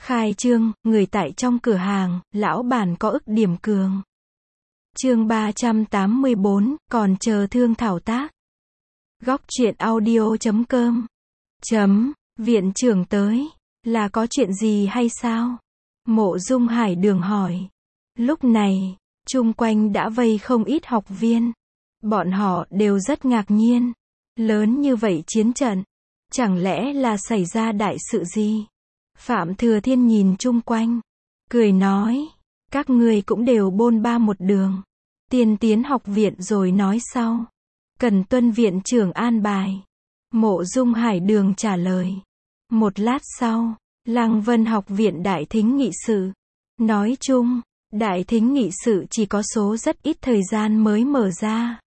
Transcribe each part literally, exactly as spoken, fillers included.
Khai trương, người tại trong cửa hàng, lão bản có ức điểm cường. Chương ba trăm tám mươi bốn, còn chờ thương thảo tác. Góc truyện audio chấm com. Chấm, viện trưởng tới, là có chuyện gì hay sao? Mộ Dung Hải Đường hỏi. Lúc này, chung quanh đã vây không ít học viên. Bọn họ đều rất ngạc nhiên. Lớn như vậy chiến trận, chẳng lẽ là xảy ra đại sự gì? Phạm Thừa Thiên nhìn chung quanh, cười nói, các ngươi cũng đều bôn ba một đường. Tiên tiến học viện rồi nói sau. Cần tuân viện trưởng an bài. Mộ Dung Hải Đường trả lời. Một lát sau, Lăng Vân học viện đại thính nghị sự. Nói chung, đại thính nghị sự chỉ có số rất ít thời gian mới mở ra.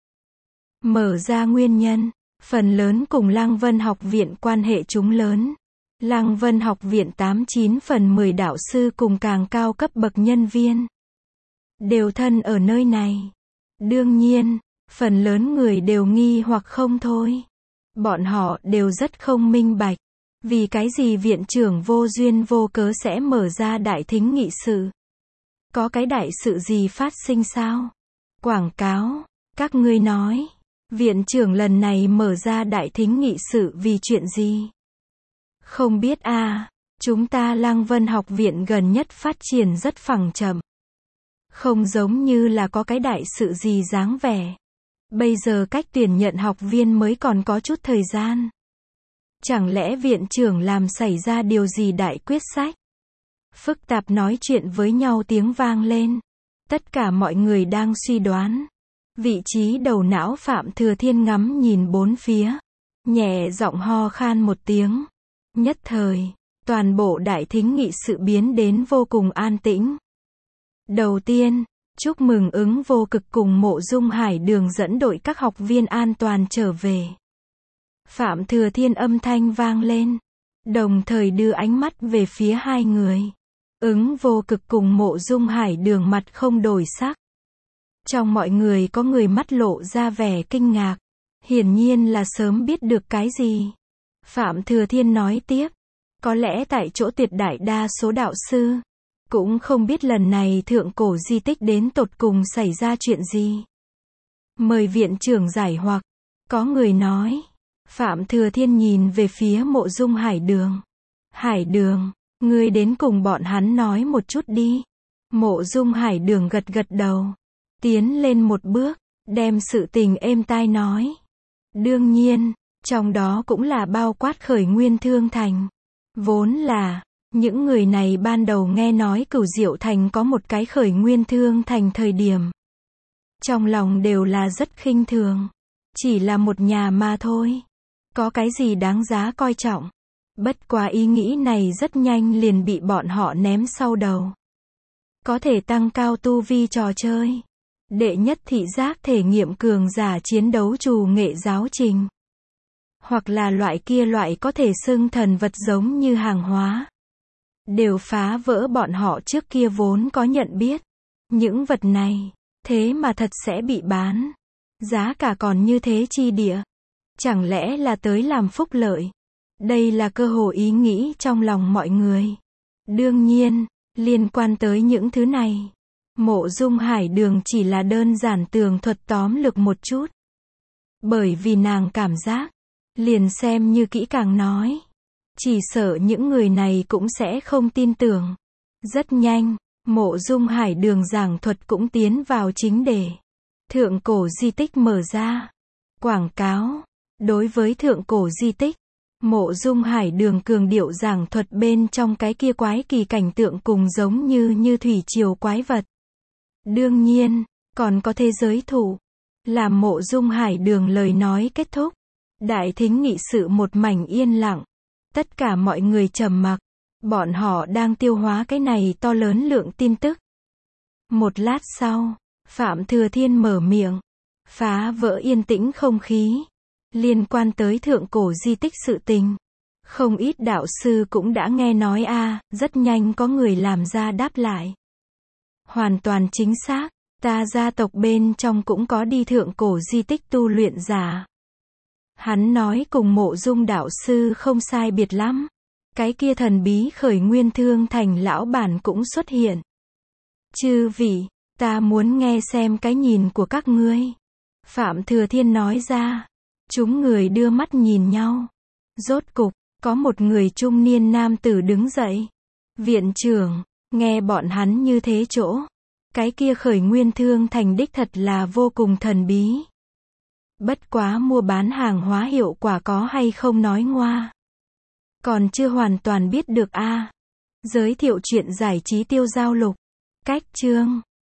Mở ra nguyên nhân, phần lớn cùng Lăng Vân học viện quan hệ chúng lớn. Lăng Vân học viện tám chín phần mười đạo sư cùng càng cao cấp bậc nhân viên đều thân ở nơi này. Đương nhiên, phần lớn người đều nghi hoặc không thôi. Bọn họ đều rất không minh bạch. Vì cái gì viện trưởng vô duyên vô cớ sẽ mở ra đại thính nghị sự? Có cái đại sự gì phát sinh sao? Quảng cáo, các ngươi nói, viện trưởng lần này mở ra đại thính nghị sự vì chuyện gì? Không biết à, chúng ta Lăng Vân học viện gần nhất phát triển rất phẳng chậm. Không giống như là có cái đại sự gì dáng vẻ. Bây giờ cách tuyển nhận học viên mới còn có chút thời gian. Chẳng lẽ viện trưởng làm xảy ra điều gì đại quyết sách? Phức tạp nói chuyện với nhau tiếng vang lên. Tất cả mọi người đang suy đoán. Vị trí đầu não Phạm Thừa Thiên ngắm nhìn bốn phía. Nhẹ giọng ho khan một tiếng. Nhất thời, toàn bộ đại thính nghị sự biến đến vô cùng an tĩnh. Đầu tiên, chúc mừng ứng vô cực cùng Mộ Dung Hải Đường dẫn đội các học viên an toàn trở về. Phạm Thừa Thiên âm thanh vang lên, đồng thời đưa ánh mắt về phía hai người. Ứng vô cực cùng Mộ Dung Hải Đường mặt không đổi sắc. Trong mọi người có người mắt lộ ra vẻ kinh ngạc, hiển nhiên là sớm biết được cái gì. Phạm Thừa Thiên nói tiếp, có lẽ tại chỗ tuyệt đại đa số đạo sư cũng không biết lần này thượng cổ di tích đến tột cùng xảy ra chuyện gì. Mời viện trưởng giải hoặc. Có người nói. Phạm Thừa Thiên nhìn về phía Mộ Dung Hải Đường. Hải Đường, ngươi đến cùng bọn hắn nói một chút đi. Mộ Dung Hải Đường gật gật đầu, tiến lên một bước, đem sự tình êm tai nói. Đương nhiên, trong đó cũng là bao quát khởi nguyên thương thành. Vốn là, những người này ban đầu nghe nói Cửu Diệu Thành có một cái khởi nguyên thương thành thời điểm. Trong lòng đều là rất khinh thường. Chỉ là một nhà mà thôi. Có cái gì đáng giá coi trọng. Bất quá ý nghĩ này rất nhanh liền bị bọn họ ném sau đầu. Có thể tăng cao tu vi trò chơi. Đệ nhất thị giác thể nghiệm cường giả chiến đấu trù nghệ giáo trình. Hoặc là loại kia loại có thể xưng thần vật giống như hàng hóa. Đều phá vỡ bọn họ trước kia vốn có nhận biết. Những vật này, thế mà thật sẽ bị bán. Giá cả còn như thế chi địa. Chẳng lẽ là tới làm phúc lợi? Đây là cơ hội ý nghĩ trong lòng mọi người. Đương nhiên, liên quan tới những thứ này, Mộ Dung Hải Đường chỉ là đơn giản tường thuật tóm lược một chút. Bởi vì nàng cảm giác, liền xem như kỹ càng nói, chỉ sợ những người này cũng sẽ không tin tưởng. Rất nhanh, Mộ Dung Hải Đường giảng thuật cũng tiến vào chính đề. Thượng cổ di tích mở ra. Quảng cáo. Đối với thượng cổ di tích, Mộ Dung Hải Đường cường điệu giảng thuật bên trong cái kia quái kỳ cảnh tượng cùng giống như như thủy triều quái vật. Đương nhiên, còn có thế giới thủ. Làm Mộ Dung Hải Đường lời nói kết thúc. Đại thính nghị sự một mảnh yên lặng. Tất cả mọi người trầm mặc. Bọn họ đang tiêu hóa cái này to lớn lượng tin tức. Một lát sau, Phạm Thừa Thiên mở miệng, phá vỡ yên tĩnh không khí. Liên quan tới thượng cổ di tích sự tình. Không ít đạo sư cũng đã nghe nói a, à, rất nhanh có người làm ra đáp lại. Hoàn toàn chính xác, ta gia tộc bên trong cũng có đi thượng cổ di tích tu luyện giả. Hắn nói cùng Mộ Dung đạo sư không sai biệt lắm. Cái kia thần bí khởi nguyên thương thành lão bản cũng xuất hiện. Chư vị, ta muốn nghe xem cái nhìn của các ngươi. Phạm Thừa Thiên nói ra. Chúng người đưa mắt nhìn nhau. Rốt cục, có một người trung niên nam tử đứng dậy. Viện trưởng, nghe bọn hắn như thế chỗ. Cái kia khởi nguyên thương thành đích thật là vô cùng thần bí. Bất quá mua bán hàng hóa hiệu quả có hay không nói ngoa. Còn chưa hoàn toàn biết được a. Giới thiệu chuyện giải trí tiêu giao lục. Cách chương.